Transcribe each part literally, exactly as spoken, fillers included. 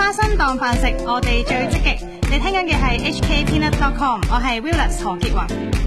花生當飯食，我哋最積極。你聽緊嘅係 H K Peanut dot com， 我係 Willis 何潔雲。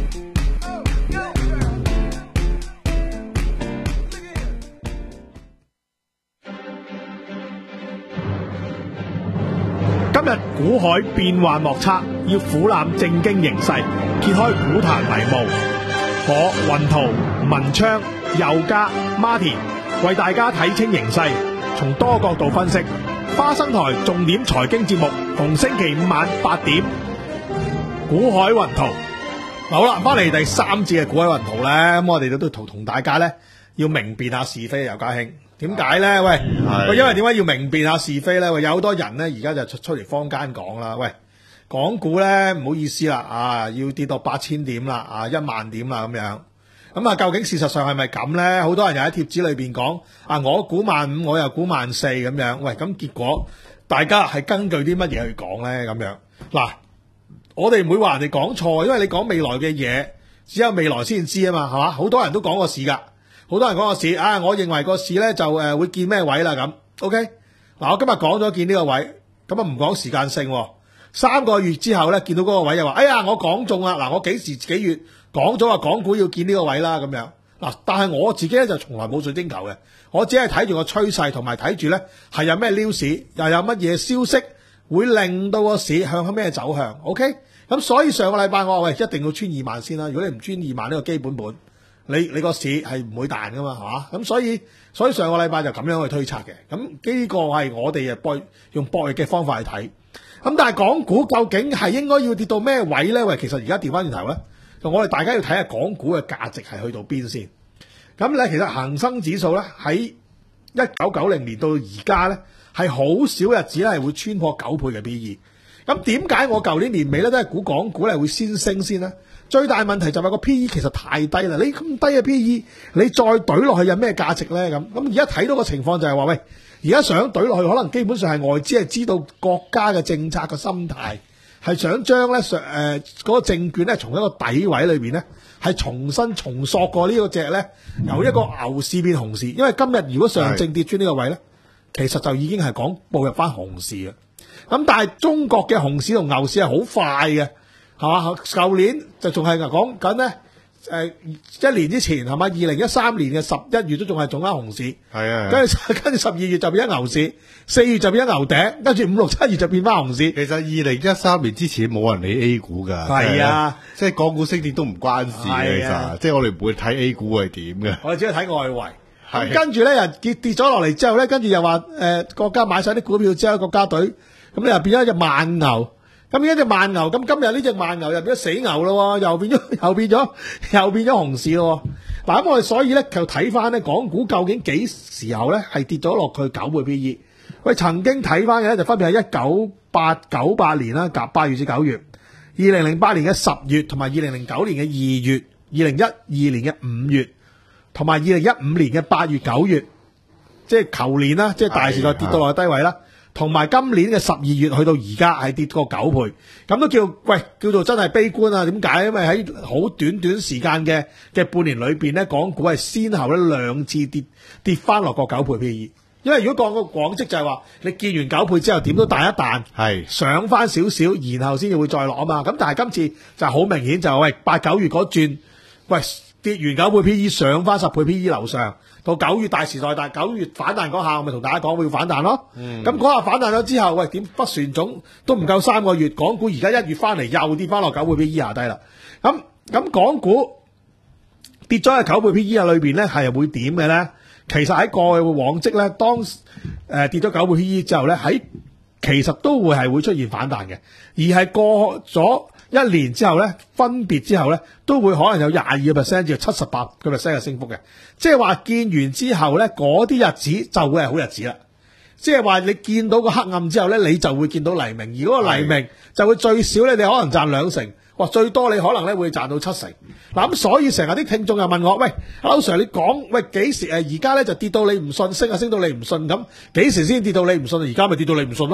今日股海變幻莫測，要俯瞰正經形勢，揭開股壇迷霧。我雲圖、文昌、佑嘉、Martin 為大家睇清形勢，從多角度分析。花生台重點財經節目，逢星期五晚八點。股海雲圖，好啦，翻嚟第三節嘅股海雲圖咧，咁我哋都都同同大家咧要明辨下是非，尤嘉興。點解咧？喂，喂，因為點解要明辨下是非咧？喂，有好多人咧，而家就出出嚟坊間講啦。喂，港股咧唔好意思啦，啊，要跌到八千點啦，啊，一萬點啦咁樣。咁啊，究竟事實上係咪咁咧？好多人又喺貼紙裏邊講，啊，我估萬五，我又估萬四咁樣。喂，咁結果大家係根據啲乜嘢去講咧？咁樣嗱，我哋唔會話人哋講錯，因為你講未來嘅嘢，只有未來先知啊嘛，係嘛？好多人都講過市噶。好多人講個市，啊，我認為個市咧就誒、呃、會見咩位啦咁 ，OK？嗱，我今日講咗見呢個位，咁啊唔講時間性，三個月之後咧見到嗰個位又話，哎呀，我講中啦！嗱，我幾時幾月講咗話港股要見呢個位啦咁樣。嗱，但係我自己咧就從來冇水晶球嘅，我只係睇住個趨勢，同埋睇住咧係有咩 news，又有乜嘢消息會令到個市向咩走向 ，OK？ 咁所以上個禮拜我話喂，一定要穿二萬先啦，如果你唔穿二萬呢個基本盤。你你個市係唔會彈噶嘛，係嘛？咁所以所以上個禮拜就咁樣去推測嘅。咁呢個係我哋誒博用博弈嘅方法去睇。咁但係港股究竟係應該要跌到咩位咧？喂，其實而家調翻轉頭咧，就我哋大家要睇下港股嘅價值係去到邊先。咁咧，其實恒生指數咧喺一九九零年到而家咧係好少日子咧係會穿破九倍嘅 P E。咁點解我舊年年尾咧都係估港股咧會先升先咧？最大問題就係個 P E 其實太低啦，你咁低嘅 P E， 你再懟落去有咩價值咧？咁咁而家睇到個情況就係話，喂，而家想懟落去，可能基本上係外資係知道國家嘅政策嘅心態，係想將咧上誒嗰個證券咧從一個底位裏邊咧係重新重塑過呢個隻咧由一個牛市變熊市，因為今日如果上證跌穿呢個位咧，其實就已經係講步入翻熊市嘅。咁但係中國嘅熊市同牛市係好快嘅。係嘛？舊年就仲係講緊咧，誒一年之前係嘛？二零一三年嘅十一月都仲係仲啱熊市，係啊，跟住跟住十二月就變咗牛市，四月就變咗牛頂，跟住五六七月就變翻熊市。 其實二零一三年之前冇人理 A 股㗎， 係啊， 即係港股升跌都唔關事嘅，其實即係我哋唔會睇 A 股係點嘅， 我哋只係睇外圍。咁跟住咧又跌跌咗落嚟之後咧，跟住又話誒國家買晒啲股票之後，國家隊咁你又變咗一隻慢牛。咁呢隻慢牛，咁今日呢隻慢牛又變咗死牛咯，又變咗又變咗又變咗熊市咯。嗱，咁我哋所以咧就睇翻咧港股究竟幾時候咧係跌咗落去九倍 P E？ 喂，曾經睇翻嘅咧就分別係一九八九八年啦，夾八月至九月，二零零八年嘅十月，同埋二零零九年嘅二月，二零一二年嘅五月，同埋二零一五年嘅八月九月，即係舊年啦，即係大時代跌到落去低位啦。同埋今年嘅十二月去到而家係跌過九倍，咁都叫喂叫做真係悲觀啊？點解？因為喺好短短時間嘅嘅半年裏邊咧，港股係先後咧兩次跌跌翻落個九倍 P E。因為如果講個廣績就係話，你見完九倍之後點都彈一彈，係上翻少少，然後先至會再落啊嘛。咁但係今次就好明顯就係喂八九月嗰轉，喂跌完九倍 P E 上翻十倍 P E 樓上。到九月大時代，但係九月反彈嗰下，我咪同大家講會反彈咯。咁嗰下反彈咗之後，喂點不旋踵都唔夠三個月，港股而家一月翻嚟又跌翻落九倍 P E 下低啦。咁咁港股跌咗喺九倍 P E 啊裏邊咧，係會點嘅咧？其實喺過去嘅往績咧，當誒、呃、跌咗九倍 P E 之後咧，喺其實都會係會出現反彈嘅，而係過咗一年之後咧，分別之後咧，都會可能有廿二個 percent 至七十八個 percent 嘅升幅嘅。即係話見完之後咧，嗰啲日子就會係好日子啦。即係話你見到個黑暗之後咧，你就會見到黎明。而嗰個黎明就會最少咧，你可能賺兩成，哇！最多你可能咧會賺到七成。嗱咁，所以成日啲聽眾又問我，喂，歐 Sir 你講，喂幾時誒？而家咧就跌到你唔信，升啊升到你唔信咁，幾時先跌到你唔信？而家咪跌到你唔信咯。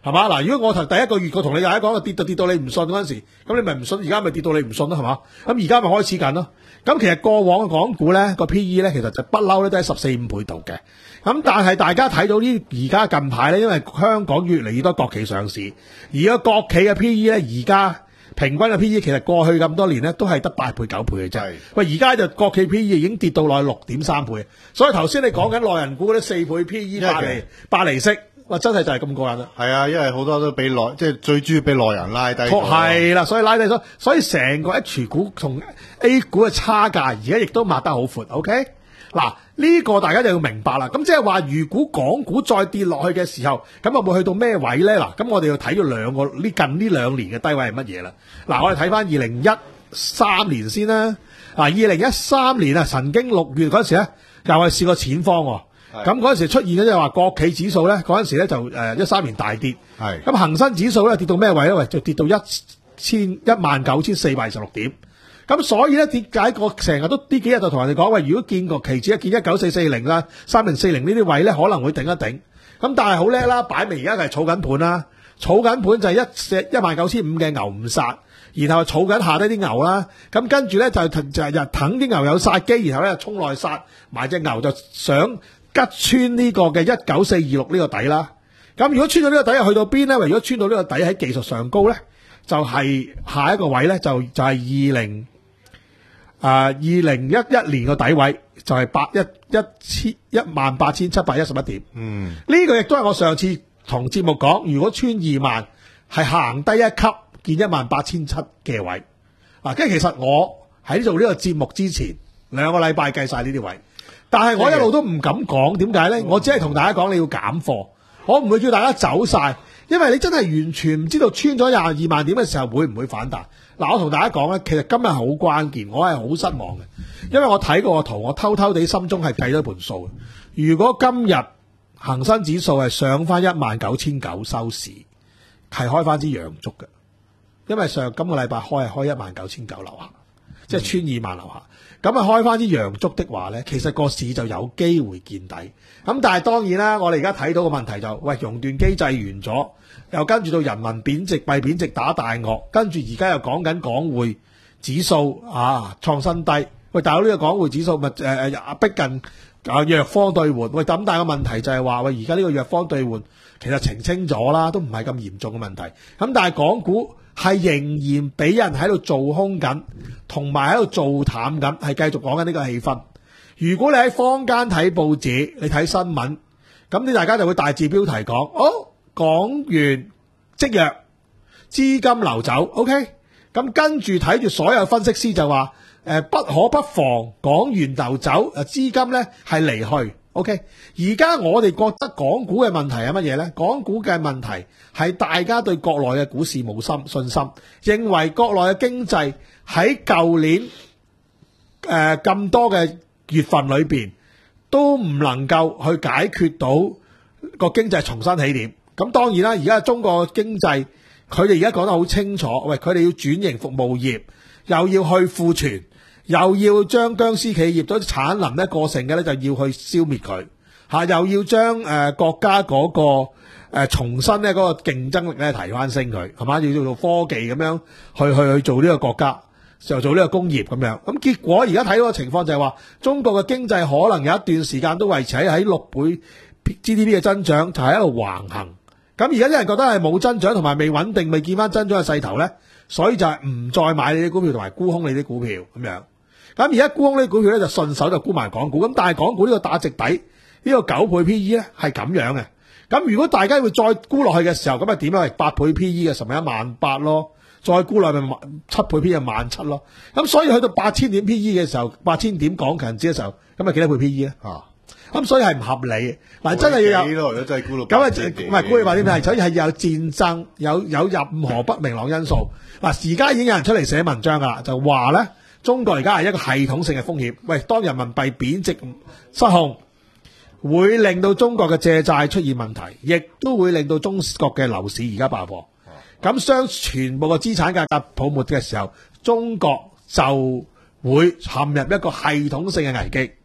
係嘛？嗱，如果我頭第一個月我同你大家講跌到跌到你唔信嗰陣時，咁你咪唔信，而家咪跌到你唔信咯，係嘛？咁而家咪開始緊咯。咁其實過往嘅港股咧個 P E 咧，其實就不嬲咧都係十四五倍度嘅。咁但係大家睇到呢而家近排咧，因為香港越嚟越多國企上市，而個國企嘅 P E 咧而家平均嘅 P E 其實過去咁多年咧都係得八倍九倍嘅啫。喂，而家就國企 P E 已經跌到落去六點三倍，所以頭先你講緊內人股嗰啲四倍 P E 八厘八厘息。哇！真係就係咁過癮啦。 係啊，因為好多都俾內，即係最主要俾內人拉低。 係啦，所以拉低咗，所以成個 H 股同 A 股嘅差價，而家亦都抹得好闊。OK，嗱呢個大家就要明白啦。咁即係話，如果港股再跌落去嘅時候，咁會會去到咩位咧？嗱，咁我哋要睇咗兩個呢近呢兩年嘅低位係乜嘢啦？嗱，我哋睇翻二零一三年先啦。嗱，二零一三年啊，曾經六月嗰時咧，又係試過錢荒喎。咁嗰陣時出現咗，即係話國企指數咧，嗰陣時咧就誒一三年大跌。係咁恒生指數咧跌到咩位咧？喂，就跌到一千一萬九千四百二十六點。咁所以咧，點解個成日都呢幾日就同人哋講，喂，如果見個期指一見一九四四零啦、三零四零呢啲位咧，可能會頂一頂。咁但係好叻啦，擺明而家係儲緊盤啦，儲緊盤就係一隻一萬九千五嘅牛唔殺，然後儲緊下低啲牛啦。咁跟住咧就就係日等啲牛有殺機，然後咧衝內殺埋隻牛，就想吉穿呢個嘅一九四二六呢個底啦，咁如果穿到呢個底又去到邊咧？如果穿到呢個底喺技術上高咧，就係、是、下一個位咧，就就係二零啊二零一一年個底位，就係八一一千一萬八千七百一十一點。嗯，呢個亦都係我上次同節目講，如果穿二萬係行低一級，見一萬八千七嘅位。嗱，跟住其實我喺做呢個節目之前兩個禮拜計晒呢啲位。但係我一路都唔敢講，點解咧？我只係同大家講你要減貨，我唔會叫大家走晒，因為你真係完全唔知道穿咗廿二萬點嘅時候會唔會反彈。嗱，我同大家講咧，其實今日好關鍵，我係好失望嘅，因為我睇過個圖，我偷偷地心中係計咗盤數。如果今日恒生指數係上翻一萬九千九收市，係開翻支陽燭嘅，因為上今個禮拜開係開一萬九千九樓下，即係穿二萬樓下。咁啊，開翻啲陽燭的話咧，其實個市就有機會見底。咁但係當然啦，我哋而家睇到個問題就，喂，熔斷機制完咗，又跟住到人民貶值、幣貶值打大鱷，跟住而家又講緊港匯指數啊創新低。喂，大佬，呢個港匯指數咪誒誒逼近啊弱方兌換。喂，咁但係個問題就係話，喂，而家呢個弱方兌換其實澄清咗啦，都唔係咁嚴重嘅問題。咁但係港股係仍然俾人喺度做空緊，同埋喺度做淡緊，係繼續講緊呢個氣氛。如果你喺坊間睇報紙，你睇新聞，咁你大家就會大字標題講，哦，港元積弱，資金流走 ，OK。咁跟住睇住所有分析師就話，誒不可不防港元流走，誒資金咧係離去。OK，而家我哋覺得港股嘅問題係乜嘢呢？港股嘅問題係大家對國內嘅股市冇心信心，認為國內嘅經濟喺舊年誒咁、呃、多嘅月份裏邊都唔能夠去解決到個經濟重新起點。咁當然啦，而家中國經濟佢哋而家講得好清楚，喂，佢哋要轉型服務業，又要去庫存。又要將僵屍企業嗰啲產能咧過剩嘅咧，就要去消滅佢嚇，又要將誒、呃、國家嗰、那個誒、呃、重新咧嗰個競爭力咧提翻升佢，係嘛？要做做科技咁樣去去去做呢個國家，就做呢個工業咁樣。咁結果而家睇到嘅情況就係話，中國嘅經濟可能有一段時間都維持喺喺六倍 G D P 嘅增長，就係、是、一路橫行。咁而家啲人覺得係冇增長同埋未穩定，未見翻增長嘅勢頭咧，所以就係唔再買你啲股票同埋沽空你啲股票咁樣。咁而家沽空呢啲股票咧就順手就沽埋港股，咁但係港股呢個打直底呢、呢個九倍 P E 咧係咁樣嘅。咁如果大家會再沽落去嘅時候，咁啊點啊？八倍 P E 嘅十咪一萬八咯，再沽落去咪七倍 P E 就萬七咯。咁所以去到八千點 P E 嘅時候，八千點港強指嘅時候，咁啊幾多倍 P E 咧？啊，咁所以係唔合理嘅。嗱，真係要有真係沽到咁啊，唔係沽你八千點係，所以係有戰爭，有有任何不明朗因素。嗱，而家已經有人出嚟寫文章噶啦，就話咧。中國而家係一個系統性嘅風險，喂，當人民幣貶值失控，會令到中國嘅借債出現問題，亦都會令到中國嘅樓市而家爆破。咁當全部嘅資產價格泡沫嘅時候，中國就會陷入一個系統性嘅危機。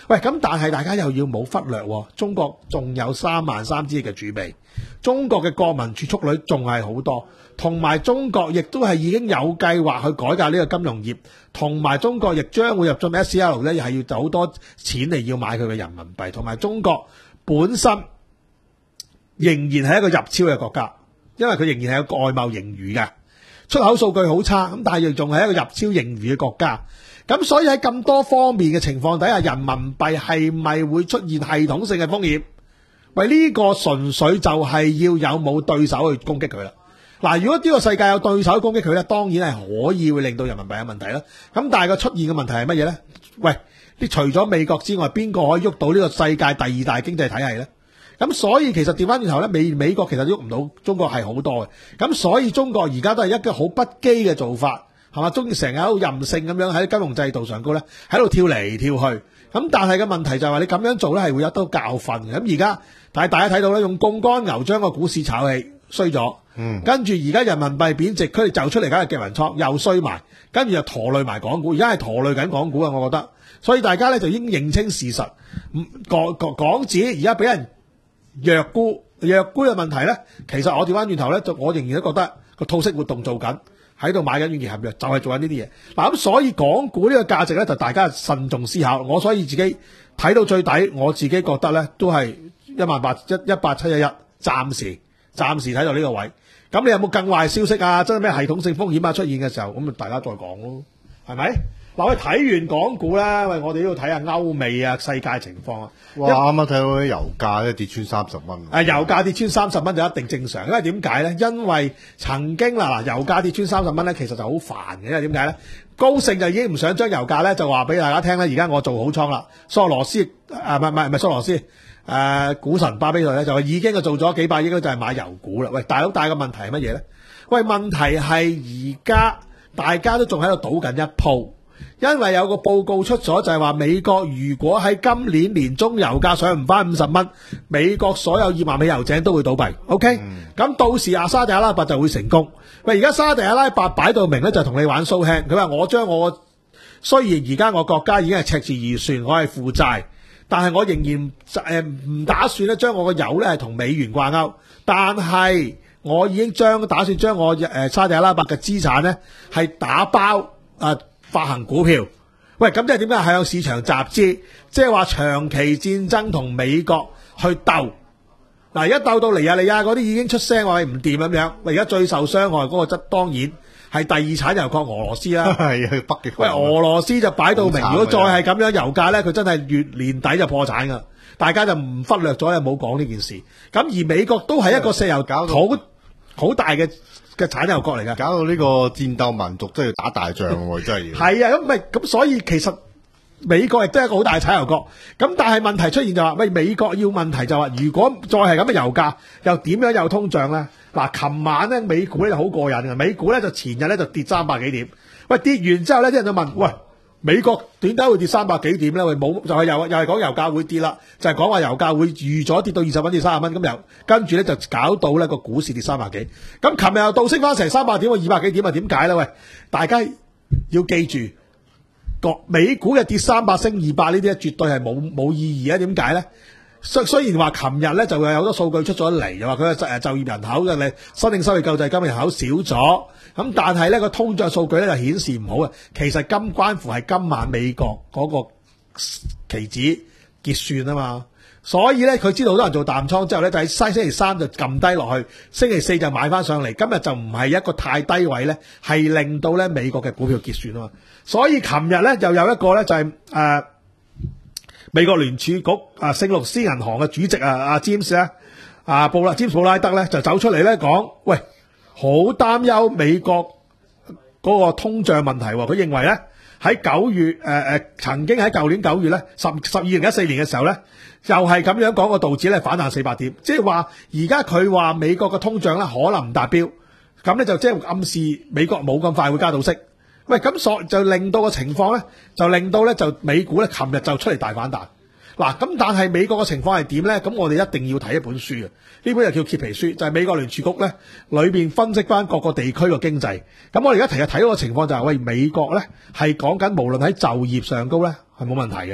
喂，咁但係大家又要冇忽略，中國仲有三萬三千億嘅儲備，中國嘅國民儲蓄率仲係好多，同埋中國亦都係已經有計劃去改革呢個金融業，同埋中國亦將會入進 S C L 咧，係要走好多錢嚟要買佢嘅人民幣，同埋中國本身仍然係一個入超嘅國家，因為佢仍然係有個外貿盈餘嘅，出口數據好差，咁但係亦仲係一個入超盈餘嘅國家。咁所以喺咁多方面嘅情況底下，人民幣係咪會出現系統性嘅風險？喂，呢個純粹就係要有冇對手去攻擊佢啦。嗱，如果呢個世界有對手去攻擊佢咧，當然係可以會令到人民幣有問題啦。咁但係個出現嘅問題係乜嘢咧？喂，你除咗美國之外，邊個可以喐到呢個世界第二大經濟體系咧？咁所以其實調翻轉頭咧，美美國其實喐唔到中國係好多嘅。咁所以中國而家都係一個好不羈嘅做法。係嘛？中意成日喺度任性咁樣喺金融制度上高咧，喺度跳嚟跳去。咁但係個問題就係話你咁樣做咧係會有得教訓嘅。咁而家但係大家睇到咧，用槓桿牛將個股市炒起衰咗，嗯，跟住而家人民幣貶值，佢哋就出嚟梗係夾雲倉又衰埋，跟住就拖累埋港股。而家係拖累緊港股啊！我覺得，所以大家咧就應認清事實。港港港紙而家俾人弱沽，弱沽嘅問題咧，其實我調翻轉頭咧，就我仍然都覺得個套息活動做緊。喺度買緊軟件合約，就係、是、做緊呢啲嘢。嗱咁，所以港股呢個價值咧，就大家慎重思考。我所以自己睇到最底，我自己覺得咧，都係一萬八一一八七一一，暫時暫時睇到呢個位。咁你有冇更壞消息啊？真係咩系統性風險啊出現嘅時候，咁咪大家再講咯，係咪？嗱，我哋睇完港股啦，喂，我哋都要睇下歐美啊世界情況啊。 哇！啱啱睇到啲油價咧跌穿三十蚊。 誒，油價跌穿三十蚊就一定正常，因為點解咧？因為曾經嗱嗱，油價跌穿三十蚊咧，其實就好煩嘅，因為點解咧？高盛就已經唔想將油價咧就話俾大家聽咧，而家我做好倉啦。索羅斯誒，唔係唔係唔係索羅斯誒、呃，股神巴菲特咧就話已經就做咗幾百億咧，就係買油股啦。喂，大佬，大個問題係乜嘢咧？喂，問題係而家大家都仲喺度賭緊一鋪。因為有個報告出咗，就係話美國如果喺今年年中油價上唔翻五十蚊，美國所有二萬美油井都會倒閉。OK，咁、嗯、到時阿沙特阿拉伯就會成功。喂，而家沙特阿拉伯擺到明咧，就同你玩 show hand。佢話我將我雖然而家我國家已經係赤字預算，我係負債，但係我仍然誒唔打算咧將我個油咧係同美元掛鈎，但係我已經將打算將我誒沙特阿拉伯嘅資產咧係打包啊。呃發行股票，喂，咁即係點解係向市場集資？即係話長期戰爭同美國去鬥。嗱，而家鬥到尼日利亞嗰啲已經出聲話唔掂咁樣。喂，而家最受傷害嗰個則當然係第二產油國俄羅斯啦。係啊，北極。喂，俄羅斯就擺到明，如果再係咁樣油價咧，佢真係月年底就破產噶。大家就唔忽略咗，又冇講呢件事。咁而美國都係一個石油搞好好大嘅。嘅產油國嚟㗎， 搞到呢個戰鬥民族真係要打大仗喎，真係要。係啊，咁咪咁，所以其實美國亦都係一個好大嘅產油國。咁但係問題出現就話，喂，美國要問題就話，如果再係咁嘅油價，又點樣有通脹咧？嗱，琴晚咧美股咧就好過癮嘅，美股咧就前日咧就跌三百幾點。喂，跌完之後咧，啲人就問，喂，美國點解會跌三百幾點咧？喂，冇就係又又係講油價會跌啦，就係講話油價會預咗跌到二十蚊至三十蚊，咁又跟住咧就搞到咧個股市跌三百幾。咁琴日又倒升翻成三百點，二百幾點啊？點解咧？喂，大家要記住，個美股嘅跌三百升二百呢啲咧，絕對係冇冇意義啊？點解咧？雖雖然話琴日咧就有好多數據出咗嚟，又話佢嘅誒就業人口嘅你新領失業救濟金人口少咗，咁但係咧個通脹數據咧就顯示唔好啊。其實今關乎係今晚美國嗰個期指結算啊嘛，所以咧佢知道好多人做淡倉之後咧，就喺星期三就撳低落去，星期四就買翻上嚟。今日就唔係一個太低位咧，係令到咧美國嘅股票結算啊嘛。所以琴日咧又有一個咧就係、是、誒。呃美國聯儲局啊，聖路斯銀行嘅主席啊，阿 James 咧，啊布拉 James 布拉德咧就走出嚟咧講，喂，好擔憂美國嗰個通脹問題。佢認為咧喺九月誒誒、呃，曾經喺舊年九月咧十十二零一四年嘅時候咧，又係咁樣講個道指咧反彈四百點，即係話而家佢話美國嘅通脹咧可能唔達標，咁咧就即係暗示美國冇咁快會加到息。喂，咁所就令到個情況咧，就令到咧就美股咧，琴日就出嚟大反彈。嗱，咁但係美國嘅情況係點咧？咁我哋一定要睇一本書嘅，呢本就叫揭皮書，就係、是、美國聯儲局咧裏邊分析翻各個地區嘅經濟。咁我哋而家提日睇到個情況就係、是，喂，美國咧係講緊無論喺就業上高咧係冇問題嘅，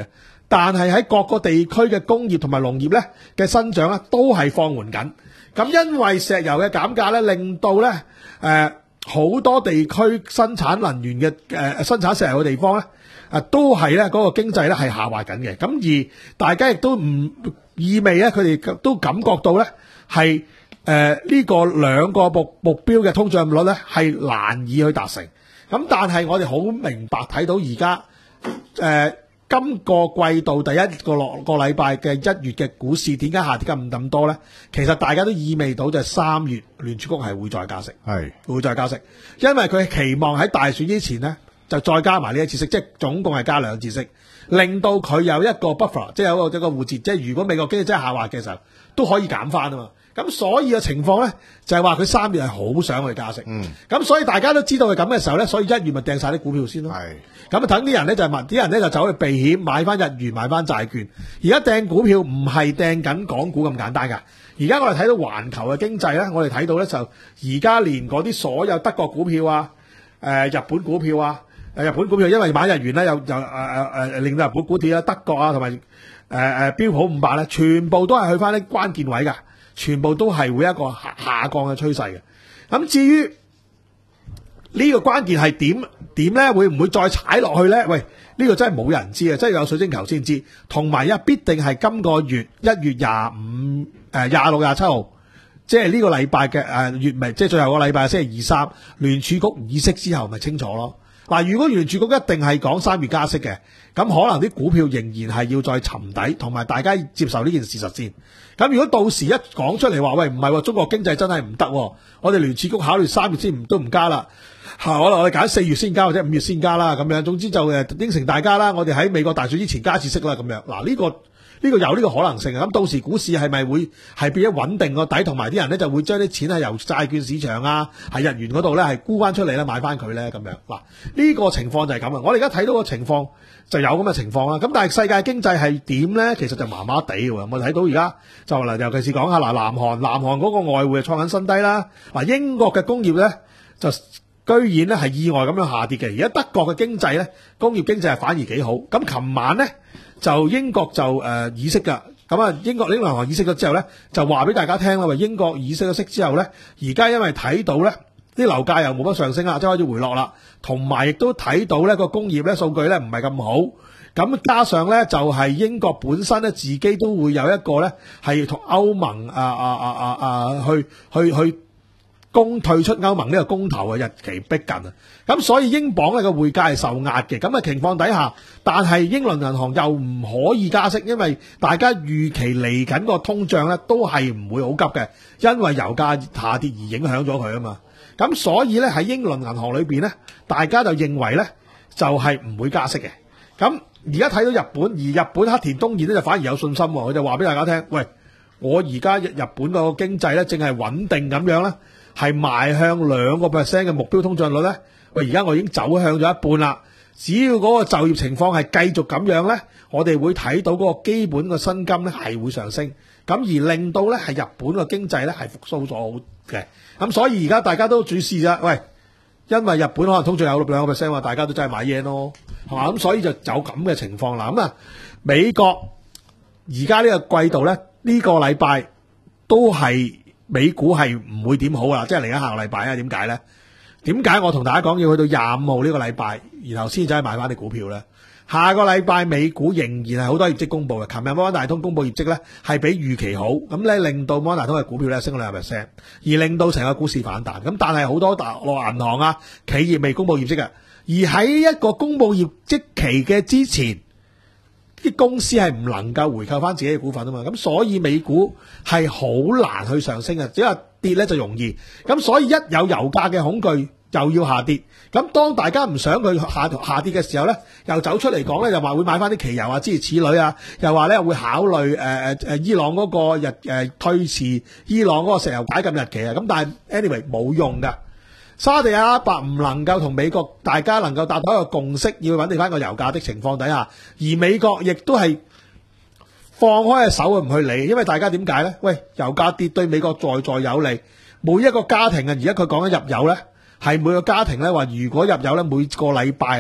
但係喺各個地區嘅工業同埋農業咧嘅增長咧都係放緩緊。咁因為石油嘅減價咧，令到咧誒好多地區生產能源嘅誒、呃、生產石油嘅地方咧，啊都係咧嗰個經濟咧係下滑緊嘅。咁而大家亦都唔意味咧，佢哋都感覺到咧係誒呢個兩個目目標嘅通脹率咧係難以去達成。咁但係我哋好明白睇到而家誒今個季度第一個落個禮拜嘅一月嘅股市點解下跌咁咁多咧？其實大家都意味到就係三月聯儲局係會再加息，係會再加息，因為佢期望喺大選之前咧就再加埋呢一次息，即係總共係加兩次息，令到佢有一個 buffer， 即係有一個一個護節，即係如果美國經濟真係下滑嘅時候都可以減翻啊嘛。咁所以嘅情況咧，就係話佢三月係好想去加息。嗯。咁所以大家都知道係咁嘅時候咧，所以一月咪掟晒啲股票先咯。係。咁啊，等啲人咧就問，啲人咧就走去避險，買翻日元，買翻債券。而家掟股票唔係掟緊港股咁簡單㗎。而家我哋睇到環球嘅經濟咧，我哋睇到咧就而家連嗰啲所有德國股票啊、誒、呃、日本股票啊、誒日本股票因為買日元咧，又又誒誒誒令到日本股跌啦，德國啊同埋誒誒標普五百咧，全部都係去翻啲關鍵位㗎。全部都係會一個下下降嘅趨勢嘅。咁至於呢個關鍵係點點咧，會唔會再踩落去咧？喂，呢個真係冇人知啊！真係有水晶球先知。同埋啊，必定係今個月一月廿五誒廿六廿七號，即係呢個禮拜嘅誒月尾，即係最後個禮拜星期二三聯儲局議息之後，咪清楚咯。嗱，如果聯儲局一定係講三月加息嘅，咁可能啲股票仍然係要再沉底，同埋大家接受呢件事實先。咁如果到時一講出嚟話，喂唔係喎，中國經濟真係唔得，我哋聯儲局考慮三月先唔都唔加啦，可能我哋揀四月先加或者五月先加啦，咁樣。總之就誒應承大家啦，我哋喺美國大選之前加次息啦，咁樣。嗱呢個。呢個有呢個可能性啊！咁到時股市係咪會係變咗穩定個底，同埋啲人咧就會將啲錢係由債券市場啊，係日元嗰度咧係沽翻出嚟咧買翻佢咧咁樣。嗱呢個情況就係咁啊！我哋而家睇到個情況就有咁嘅情況啦。咁但係世界經濟係點咧？其實就麻麻地喎。我睇到而家就嗱，尤其是講下嗱，南韓南韓嗰個外匯係創緊新低啦。嗱英國嘅工業咧就居然咧係意外咁樣下跌嘅。而家德國嘅經濟咧工業經濟係反而幾好。咁琴晚咧。就英國就誒、呃、議息㗎，咁啊英國呢個銀行議息咗之後咧，就話俾大家聽啦，話英國議息咗息之後咧，而家因為睇到咧啲樓價又冇乜上升啦，即係開始回落啦，同埋亦都睇到咧個工業咧數據咧唔係咁好，咁加上咧就係、是、英國本身咧自己都會有一個咧係同歐盟啊啊啊啊啊去去去公退出歐盟呢個公投嘅日期逼近啊，咁所以英鎊呢個匯價係受壓嘅，咁嘅情況底下，但係英倫銀行又唔可以加息，因為大家預期嚟緊個通脹咧都係唔會好急嘅，因為油價下跌而影響咗佢啊嘛，咁所以咧喺英倫銀行裏邊咧，大家就認為咧就係唔會加息嘅。咁而家睇到日本，而日本黑田東彥咧就反而有信心，佢就話俾大家聽，喂，我而家日本個經濟咧正係穩定咁樣咧。係邁向兩個 percent 嘅目標通脹率咧，喂！而家我已經走向咗一半啦。只要嗰個就業情況係繼續咁樣咧，我哋會睇到嗰個基本嘅薪金咧係會上升，咁而令到咧係日本嘅經濟咧係復甦咗好嘅。咁所以而家大家都注視啦，喂，因為日本可能通脹有兩個 percent 嘛，大家都真係買 yen 咯，係嘛？咁所以就有咁嘅情況啦。咁啊，美國而家呢個季度咧，呢個禮拜都係。美股係唔會點好啦，即係嚟緊下個禮拜啊？點解咧？點解我同大家講要去到廿五號呢個禮拜，然後先走去買翻啲股票咧？下個禮拜美股仍然係好多業績公布嘅。琴日摩根大通公布業績咧係比預期好，咁咧令到摩根大通嘅股票咧升咗兩 percent， 而令到成個股市反彈。咁但係好多大陸銀行啊企業未公布業績嘅，而喺一個公布業績期嘅之前。啲公司係唔能夠回購翻自己嘅股份啊嘛，咁所以美股係好難去上升嘅，只係跌咧就容易。咁所以一有油價嘅恐懼，又要下跌。咁當大家唔想佢下下跌嘅時候咧，又走出嚟講咧，又話會買翻啲期油啊，諸如此類啊，又話咧會考慮誒誒誒伊朗嗰個日誒、呃、推遲伊朗嗰個石油解禁日期啊。咁但係 anyway 冇用㗎。沙地阿拉伯唔能夠同美國大家能夠達到一個共識，要穩定翻個油價的情況底下，而美國亦都係放開隻手唔去理，因為大家點解咧？喂，油價跌對美國在在有利，每一個家庭啊，而家佢講緊入油咧，係每個家庭咧話，如果入油咧每個禮拜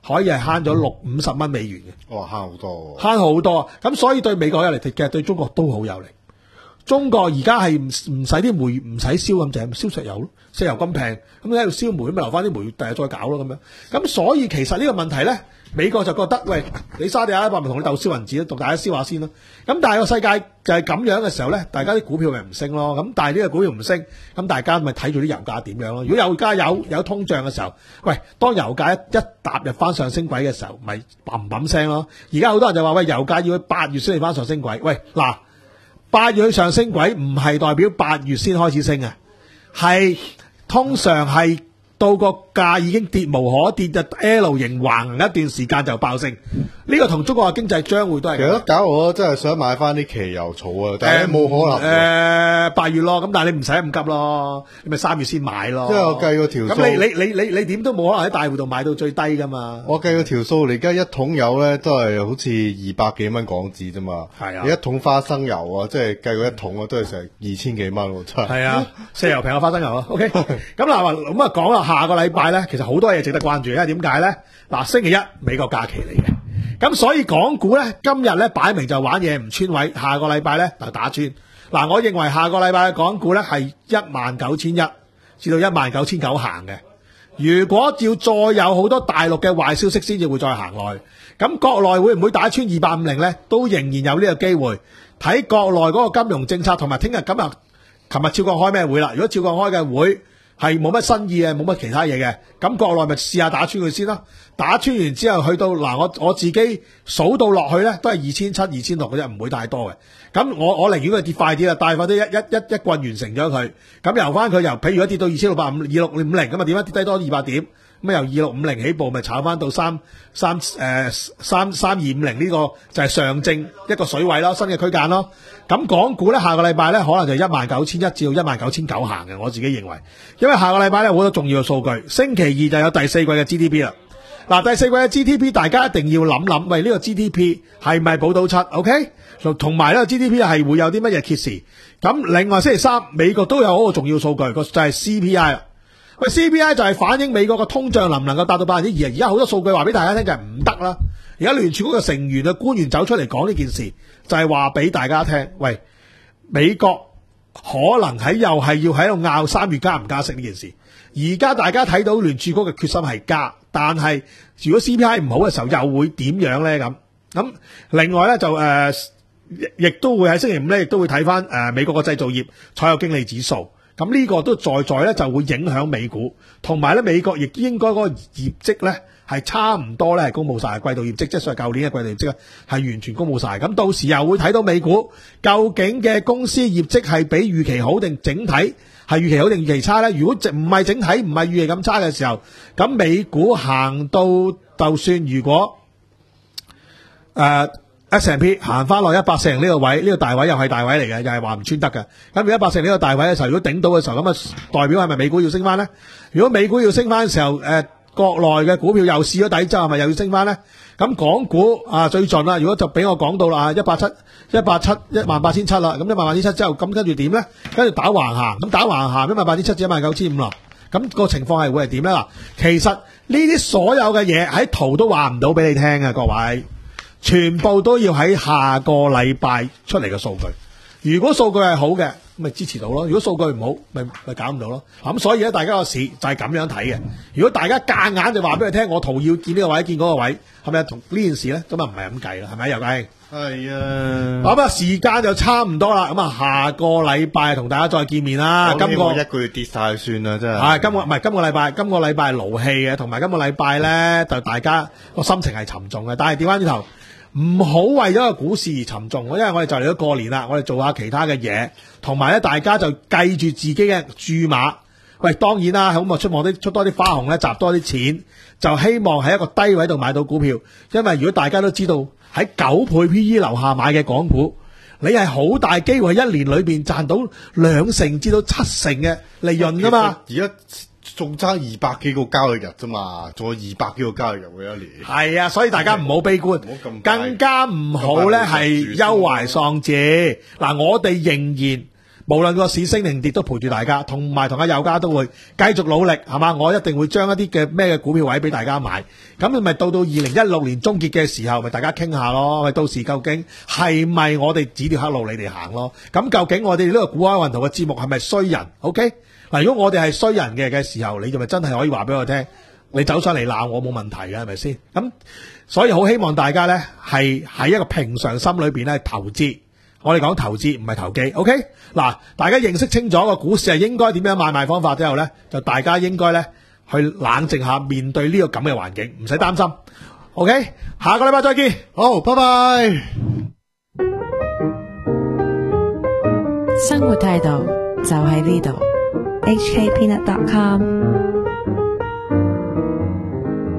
可以係慳咗六五十蚊美元嘅。 哇，慳好多喎！ 慳好多，咁所以對美國有利，其實對中國都好有利。中國而家係唔唔使啲煤唔使燒咁滯，燒石油咯，石油咁平，咁喺度燒煤，咁咪留翻啲煤第日再搞咯咁樣。咁所以其實呢個問題咧，美國就覺得喂，你沙地阿拉伯咪同你鬥燒銀紙咯，同大家燒下先咯。咁但係個世界就係咁樣嘅時候咧，大家啲股票咪唔升咯。咁但係呢個股票唔升，咁大家咪睇住啲油價點樣咯。如果油價有有通脹嘅時候，喂，當油價一一踏入翻上升軌嘅時候，咪砰砰聲咯。而家好多人就話喂，油價要去八月先至翻上升軌。喂，嗱。八月去上升軌唔係代表八月先開始升啊，係通常係到個價已經跌無可跌，就 L 型橫行一段時間就爆升。呢、這個同中國嘅經濟將會都係。其實搞我真係想買翻啲期油草啊，但係冇可能。 誒八、呃、月咯，咁但係你唔使咁急咯，你咪三月先買咯。 因為我計個條數， 咁你你你你你點都冇可能喺大戶度買到最低噶嘛。 我計個條數，你而家一桶油咧都係好似二百幾蚊港紙啫嘛。係啊，你一桶花生油啊，即係計個一桶啊，都係成二千幾蚊喎，真係。係啊，石油平過花生油啊。OK，咁嗱，咁啊講啦，下個禮拜咧，其實好多嘢值得關注，因為點解咧？嗱，星期一美國假期嚟嘅。咁所以港股咧今日咧擺明就玩嘢唔穿位，下個禮拜咧就打穿。嗱，我認為下個禮拜嘅港股咧係一萬九千一至到一萬九千九行嘅。如果要再有好多大陸嘅壞消息先至會再行落去，咁國內會唔會打穿二八五零咧？都仍然有呢個機會。睇國內嗰個金融政策同埋聽日今日、琴日超國開咩會啦？如果超國開嘅會係冇乜新意嘅，冇乜其他嘢嘅，咁國內咪試下打穿佢先咯。打穿完之後去到嗱，我我自己數到落去咧，都係二千七、二千六嘅啫，唔會太多嘅。咁我我寧願佢跌快啲啦，帶快啲一一一一棍完成咗佢。咁由翻佢由，譬如一跌到二千六百五、二六五零，咁啊點樣跌低多二百點？咁啊由二六五零起步，咪炒翻到三三誒三三二五零呢個就係上證一個水位咯，新嘅區間咯。咁港股咧下個禮拜咧可能就一萬九千一至到一萬九千九行嘅，我自己認為，因為下個禮拜咧好多重要嘅數據，星期二就有第四季嘅 G D P 啦。嗱，第四季嘅 G D P 大家一定要諗諗，喂呢個 G D P 係咪保到七 ？OK， 同埋呢個 G D P 係會有啲乜嘢揭示？咁另外星期三美國都有一個重要數據，個就係 C P I 啦。喂 ，C P I 就係反映美國嘅通脹能唔能夠達到百分之二啊？而家好多數據話俾大家聽就係唔得啦。而家聯儲局嘅成員嘅官員走出嚟講呢件事，就係話俾大家聽，喂，美國可能喺又係要喺度拗三月加唔加息呢件事。而家大家睇到聯儲局嘅決心係加，但係如果 C P I 唔好嘅時候，又會點樣咧？咁咁另外咧就誒，亦、呃、都會喺星期五咧，亦都會睇翻誒美國嘅製造業採購經理指數。咁呢個都在在咧就會影響美股，同埋咧美國亦應該嗰個業績咧係差唔多咧係公佈晒季度業績，即係所謂舊年嘅季度業績係完全公佈晒。咁到時又會睇到美股究竟嘅公司業績係比預期好定整體係預期好定預期差咧？如果唔係整體唔係預期咁差嘅時候，咁美股行到就算如果誒。呃S and P 行翻落一百四零呢個位，呢、這個大位又係大位嚟嘅，又係話唔穿得嘅。咁如果一百四零呢個大位嘅時候，如果頂到嘅時候，咁啊代表係咪美股要升翻呢？如果美股要升翻嘅時候，誒、呃、國內嘅股票又試咗底之後，係咪又要升翻呢？咁港股啊最盡啦，如果就俾我講到啦，一百七、一百七、一萬八千七啦，咁一萬八千七之後，咁跟住點呢？跟住打橫行，咁打橫行一萬八千七至一萬九千五啦。咁、那個情況係會係點呢？嗱，其實呢啲所有嘅嘢喺圖都話唔到俾你聽嘅，各位。全部都要喺下個禮拜出嚟嘅數據。如果數據係好嘅，咪支持到咯；如果數據唔好，咪咪搞唔到咯。咁所以咧，大家個市就係咁樣睇嘅。如果大家夾硬就話俾佢聽，我圖要見呢個位，見嗰個位，係咪同呢件事咧？咁啊唔係咁計啦，係咪又計？係啊。咁啊，時間就差唔多啦。咁啊，下個禮拜同大家再見面啦。今個一個月跌晒算啦，真係。 係今個唔係今個禮拜，今個禮拜係勞氣嘅，同埋今個禮拜咧就大家個心情係沉重嘅。但係調翻轉頭。唔好為咗個股市而沉重，因為我哋就嚟咗過年啦，我哋做下其他嘅嘢，同埋咧大家就計住自己嘅注碼。喂，當然啦，咁啊出望啲出多啲花紅咧，集多啲錢，就希望喺一個低位度買到股票。因為如果大家都知道喺九倍 P E 樓下買嘅港股，你係好大機會一年裏邊賺到兩成至到七成嘅利潤噶嘛。 而家仲差二百幾個交易日啫嘛，仲有二百幾個交易日喎一年。 係啊，所以大家唔好悲觀， 咁更加唔好咧係憂懷喪志。嗱，我哋仍然無論個市升定跌都陪住大家，同埋同阿友家都會繼續努力，係嘛？我一定會將一啲嘅咩嘅股票位俾大家買，咁咪到到二零一六年終結嘅時候，咪大家傾下咯。咪到時究竟係咪我哋指條黑路你哋行咯？咁究竟我哋呢個股海運圖嘅節目係咪衰人 ？OK， 嗱，如果我哋係衰人嘅嘅時候，你就咪真係可以話俾我聽，你走上嚟鬧我冇問題嘅，係咪先？咁所以好希望大家咧係喺一個平常心裏邊咧投資。我哋講投資唔係投機 ，OK？ 嗱，大家認識清楚個股市係應該點樣買賣方法之後咧，就大家應該咧去冷靜下面對呢個咁嘅環境，唔使擔心 ，OK？ 下個禮拜再見， 好，拜拜。 生活態度就喺呢度 ，H K Peanut dot com。